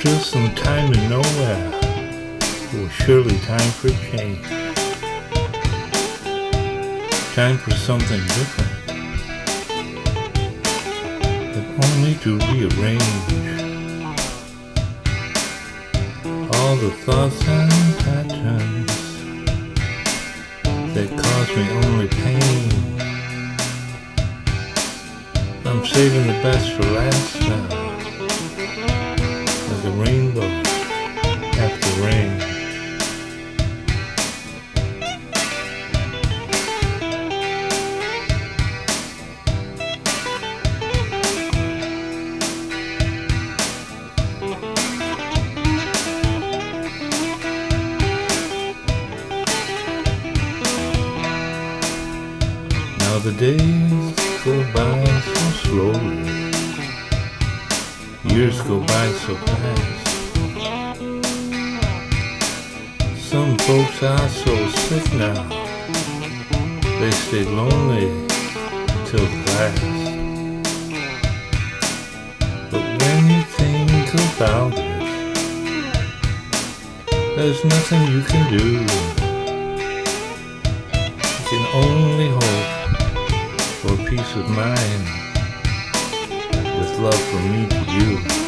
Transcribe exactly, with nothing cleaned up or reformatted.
After some time in nowhere, it was surely time for change. Time for something different, but only to rearrange all the thoughts and patterns that cause me only pain. I'm saving the best for last now, like a rainbow after rain. Now the days go by so slowly, years go by so fast. Some folks are so sick now, they stay lonely till the last. But when you think about it, there's nothing you can do. You can only hope for peace of mind, with love from me to you.